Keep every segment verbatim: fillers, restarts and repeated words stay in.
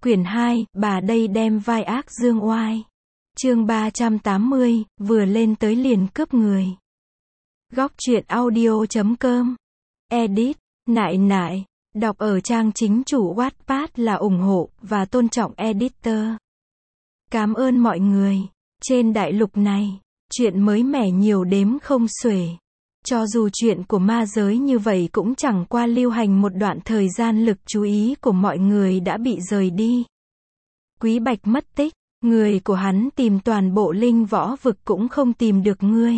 Quyển hai, bà đây đem vai ác dương oai. Chương ba trăm tám mươi, vừa lên tới liền cướp người. Góc truyện audio chấm com. Edit, nại nại, đọc ở trang chính chủ Wattpad là ủng hộ và tôn trọng editor. Cảm ơn mọi người. Trên đại lục này, chuyện mới mẻ nhiều đếm không xuể. Cho dù chuyện của ma giới như vậy cũng chẳng qua lưu hành một đoạn thời gian, lực chú ý của mọi người đã bị rời đi. Quý Bạch mất tích, người của hắn tìm toàn bộ linh võ vực cũng không tìm được ngươi.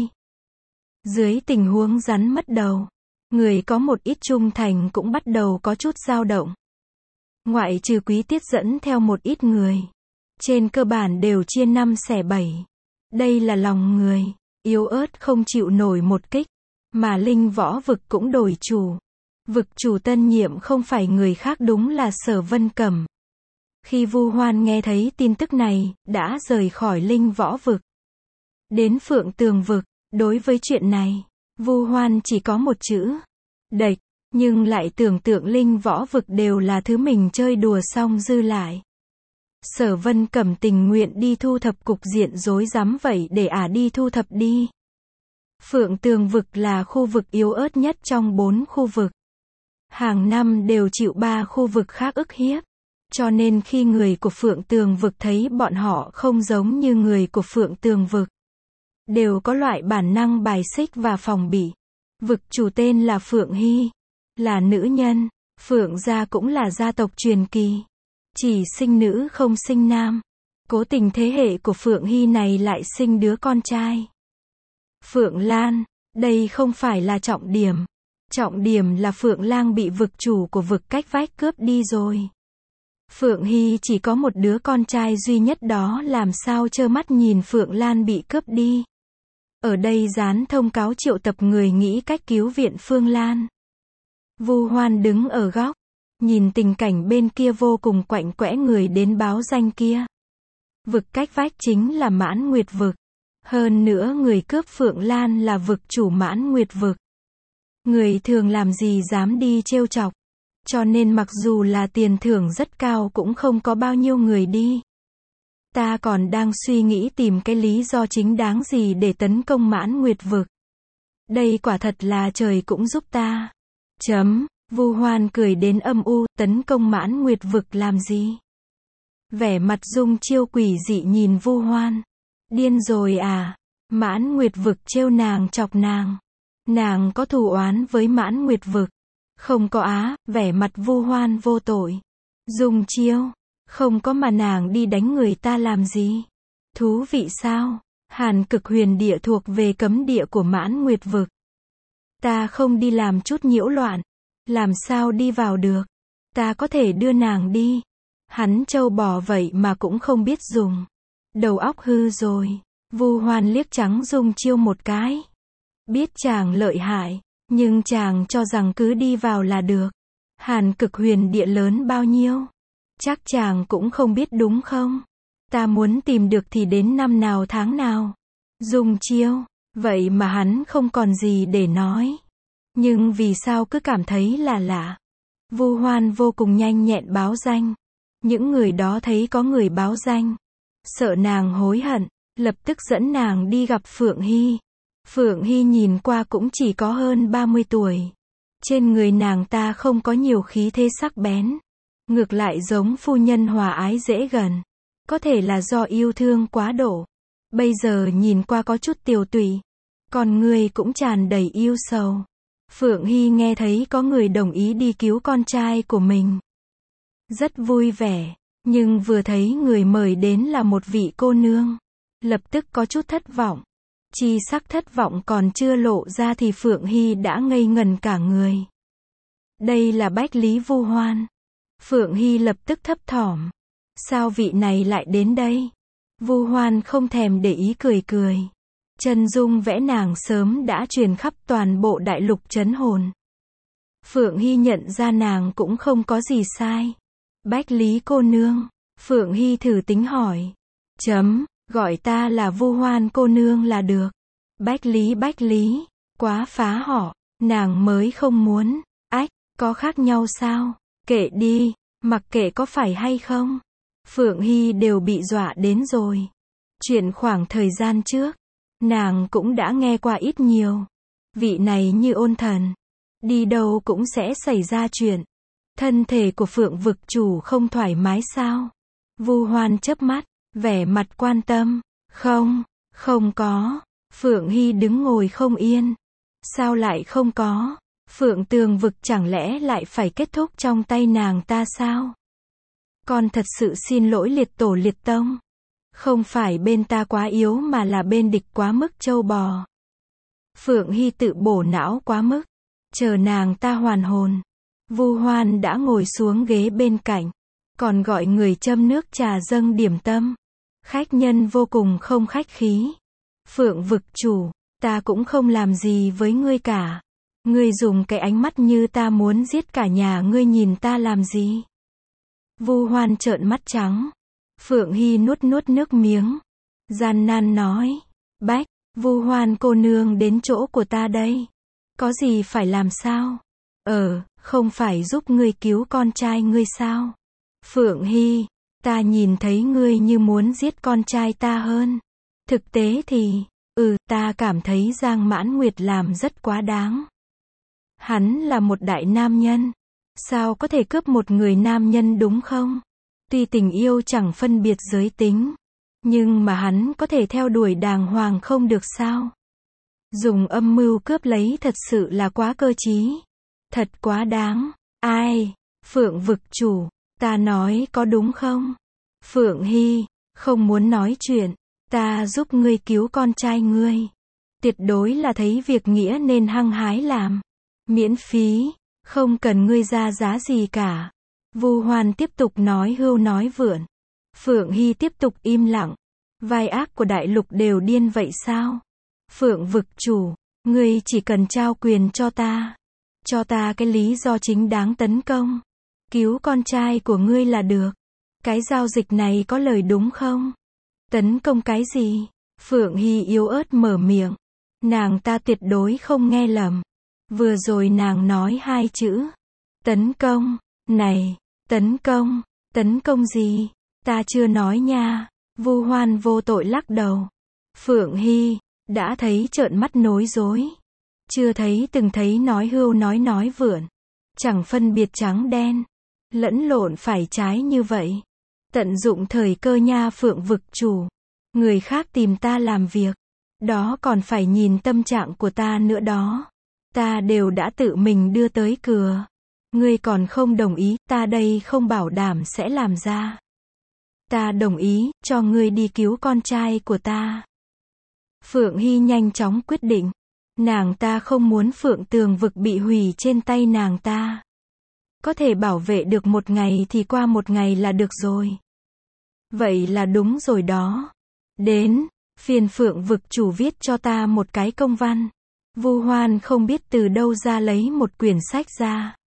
Dưới tình huống rắn mất đầu, người có một ít trung thành cũng bắt đầu có chút dao động. Ngoại trừ Quý Tiết dẫn theo một ít người, trên cơ bản đều chia năm xẻ bảy. Đây là lòng người, yếu ớt không chịu nổi một kích. Mà linh võ vực cũng đổi chủ. Vực chủ tân nhiệm không phải người khác, đúng là Sở Vân Cẩm. Khi Vu Hoan nghe thấy tin tức này, đã rời khỏi linh võ vực. Đến Phượng Tường vực, đối với chuyện này, Vu Hoan chỉ có một chữ. Đệch, nhưng lại tưởng tượng linh võ vực đều là thứ mình chơi đùa xong dư lại. Sở Vân Cẩm tình nguyện đi thu thập cục diện rối rắm vậy để ả đi thu thập đi. Phượng Tường vực là khu vực yếu ớt nhất trong bốn khu vực. Hàng năm đều chịu ba khu vực khác ức hiếp. Cho nên khi người của Phượng Tường vực thấy bọn họ không giống như người của Phượng Tường vực, đều có loại bản năng bài xích và phòng bị. Vực chủ tên là Phượng Hy, là nữ nhân. Phượng gia cũng là gia tộc truyền kỳ, chỉ sinh nữ không sinh nam. Cố tình thế hệ của Phượng Hy này lại sinh đứa con trai. Phượng Lan, đây không phải là trọng điểm. Trọng điểm là Phượng Lang bị vực chủ của vực cách vách cướp đi rồi. Phượng Hy chỉ có một đứa con trai duy nhất, đó làm sao trơ mắt nhìn Phượng Lan bị cướp đi. Ở đây dán thông cáo triệu tập người nghĩ cách cứu viện Phương Lan. Vu Hoan đứng ở góc, nhìn tình cảnh bên kia vô cùng quạnh quẽ người đến báo danh kia. Vực cách vách chính là Mãn Nguyệt vực. Hơn nữa người cướp Phượng Lan là vực chủ Mãn Nguyệt vực. Người thường làm gì dám đi trêu chọc. Cho nên mặc dù là tiền thưởng rất cao cũng không có bao nhiêu người đi. Ta còn đang suy nghĩ tìm cái lý do chính đáng gì để tấn công Mãn Nguyệt vực. Đây quả thật là trời cũng giúp ta. Chấm, Vu Hoan cười đến âm u, tấn công Mãn Nguyệt vực làm gì? Vẻ mặt Dung Chiêu quỷ dị nhìn Vu Hoan. Điên rồi à? Mãn Nguyệt vực trêu nàng chọc nàng. Nàng có thù oán với Mãn Nguyệt vực? Không có á, vẻ mặt Vu Hoan vô tội. Dung Chiêu, không có mà nàng đi đánh người ta làm gì? Thú vị sao? Hàn Cực Huyền địa thuộc về cấm địa của Mãn Nguyệt vực. Ta không đi làm chút nhiễu loạn, làm sao đi vào được? Ta có thể đưa nàng đi. Hắn trâu bò vậy mà cũng không biết dùng. Đầu óc hư rồi. Vu Hoan liếc trắng Dung Chiêu một cái. Biết chàng lợi hại, nhưng chàng cho rằng cứ đi vào là được. Hàn Cực Huyền địa lớn bao nhiêu? Chắc chàng cũng không biết đúng không? Ta muốn tìm được thì đến năm nào tháng nào? Dung Chiêu, vậy mà hắn không còn gì để nói. Nhưng vì sao cứ cảm thấy là lạ? Vu Hoan vô cùng nhanh nhẹn báo danh. Những người đó thấy có người báo danh, sợ nàng hối hận, lập tức dẫn nàng đi gặp Phượng Hy. Phượng Hy nhìn qua cũng chỉ có hơn ba mươi tuổi. Trên người nàng ta không có nhiều khí thế sắc bén. Ngược lại giống phu nhân hòa ái dễ gần. Có thể là do yêu thương quá độ. Bây giờ nhìn qua có chút tiều tụy. Còn người cũng tràn đầy yêu sầu. Phượng Hy nghe thấy có người đồng ý đi cứu con trai của mình. Rất vui vẻ. Nhưng vừa thấy người mời đến là một vị cô nương, lập tức có chút thất vọng. Chi sắc thất vọng còn chưa lộ ra thì Phượng Hy đã ngây ngần cả người. Đây là Bách Lý Vu Hoan. Phượng Hy lập tức thấp thỏm. Sao vị này lại đến đây? Vu Hoan không thèm để ý cười cười. Chân dung vẽ nàng sớm đã truyền khắp toàn bộ đại lục trấn hồn. Phượng Hy nhận ra nàng cũng không có gì sai. Bách Lý cô nương. Phượng Hy thử tính hỏi. Chấm, gọi ta là Vu Hoan cô nương là được. Bách Lý Bách Lý, quá phá họ, nàng mới không muốn. Ách, có khác nhau sao? Kệ đi, mặc kệ có phải hay không. Phượng Hy đều bị dọa đến rồi. Chuyện khoảng thời gian trước, nàng cũng đã nghe qua ít nhiều. Vị này như ôn thần, đi đâu cũng sẽ xảy ra chuyện. Thân thể của Phượng vực chủ không thoải mái sao? Vu Hoan chớp mắt, vẻ mặt quan tâm. Không, không có. Phượng Hy đứng ngồi không yên. Sao lại không có? Phượng tường vực chẳng lẽ lại phải kết thúc trong tay nàng ta sao? Con thật sự xin lỗi liệt tổ liệt tông. Không phải bên ta quá yếu mà là bên địch quá mức trâu bò. Phượng Hy tự bổ não quá mức. Chờ nàng ta hoàn hồn. Vu Hoan đã ngồi xuống ghế bên cạnh. Còn gọi người châm nước trà dâng điểm tâm. Khách nhân vô cùng không khách khí. Phượng vực chủ, ta cũng không làm gì với ngươi cả. Ngươi dùng cái ánh mắt như ta muốn giết cả nhà ngươi nhìn ta làm gì? Vu Hoan trợn mắt trắng. Phượng Hy nuốt nuốt nước miếng. Gian nan nói. Bách, Vu Hoan cô nương đến chỗ của ta đây. Có gì phải làm sao? Ờ, không phải giúp ngươi cứu con trai ngươi sao? Phượng Hy, ta nhìn thấy ngươi như muốn giết con trai ta hơn. Thực tế thì, ừ, ta cảm thấy Giang Mãn Nguyệt làm rất quá đáng. Hắn là một đại nam nhân. Sao có thể cướp một người nam nhân đúng không? Tuy tình yêu chẳng phân biệt giới tính. Nhưng mà hắn có thể theo đuổi đàng hoàng không được sao? Dùng âm mưu cướp lấy thật sự là quá cơ trí. Thật quá đáng. Ai? Phượng vực chủ. Ta nói có đúng không? Phượng Hy, không muốn nói chuyện. Ta giúp ngươi cứu con trai ngươi. Tuyệt đối là thấy việc nghĩa nên hăng hái làm. Miễn phí, không cần ngươi ra giá gì cả. Vu Hoan tiếp tục nói hưu nói vượn. Phượng Hy tiếp tục im lặng. Vai ác của đại lục đều điên vậy sao? Phượng vực chủ, ngươi chỉ cần trao quyền cho ta. Cho ta cái lý do chính đáng tấn công. Cứu con trai của ngươi là được. Cái giao dịch này có lời đúng không? Tấn công cái gì? Phượng Hy yếu ớt mở miệng. Nàng ta tuyệt đối không nghe lầm. Vừa rồi nàng nói hai chữ. Tấn công. Này, tấn công. Tấn công gì? Ta chưa nói nha. Vu Hoan vô tội lắc đầu. Phượng Hy, đã thấy trợn mắt nối dối. Chưa thấy từng thấy nói hưu nói nói vượn. Chẳng phân biệt trắng đen. Lẫn lộn phải trái như vậy. Tận dụng thời cơ nha Phượng vực chủ. Người khác tìm ta làm việc. Đó còn phải nhìn tâm trạng của ta nữa đó. Ta đều đã tự mình đưa tới cửa. Ngươi còn không đồng ý, ta đây không bảo đảm sẽ làm ra. Ta đồng ý, cho ngươi đi cứu con trai của ta. Phượng Hy nhanh chóng quyết định. Nàng ta không muốn Phượng tường vực bị hủy trên tay nàng ta. Có thể bảo vệ được một ngày thì qua một ngày là được rồi. Vậy là đúng rồi đó. Đến, phiền Phượng vực chủ viết cho ta một cái công văn. Vu Hoan không biết từ đâu ra lấy một quyển sách ra.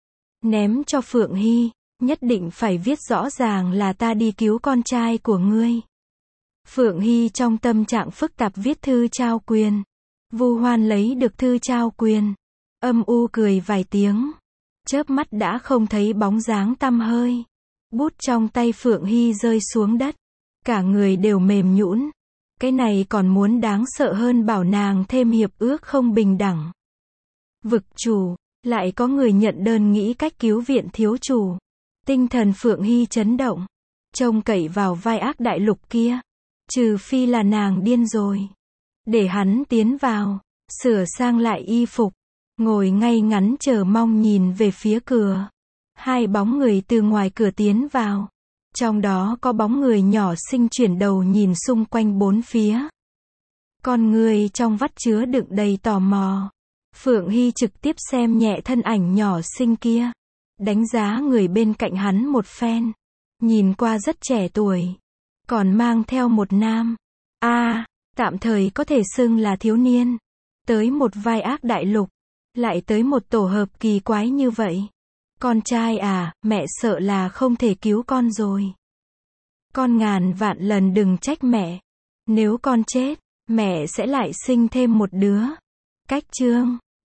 Ném cho Phượng Hy, nhất định phải viết rõ ràng là ta đi cứu con trai của ngươi. Phượng Hy trong tâm trạng phức tạp viết thư trao quyền. Vu Hoan lấy được thư trao quyền. Âm u cười vài tiếng. Chớp mắt đã không thấy bóng dáng tăm hơi. Bút trong tay Phượng Hy rơi xuống đất. Cả người đều mềm nhũn. Cái này còn muốn đáng sợ hơn bảo nàng thêm hiệp ước không bình đẳng. Vực chủ, lại có người nhận đơn nghĩ cách cứu viện thiếu chủ. Tinh thần Phượng Hy chấn động. Trông cậy vào vai ác đại lục kia. Trừ phi là nàng điên rồi. Để hắn tiến vào, sửa sang lại y phục. Ngồi ngay ngắn chờ mong nhìn về phía cửa. Hai bóng người từ ngoài cửa tiến vào. Trong đó có bóng người nhỏ xinh chuyển đầu nhìn xung quanh bốn phía. Con người trong vắt chứa đựng đầy tò mò. Phượng Hy trực tiếp xem nhẹ thân ảnh nhỏ xinh kia. Đánh giá người bên cạnh hắn một phen. Nhìn qua rất trẻ tuổi. Còn mang theo một nam. a à, tạm thời có thể xưng là thiếu niên. Tới một vai ác đại lục. Lại tới một tổ hợp kỳ quái như vậy. Con trai à, mẹ sợ là không thể cứu con rồi. Con ngàn vạn lần đừng trách mẹ. Nếu con chết, mẹ sẽ lại sinh thêm một đứa. Cách chương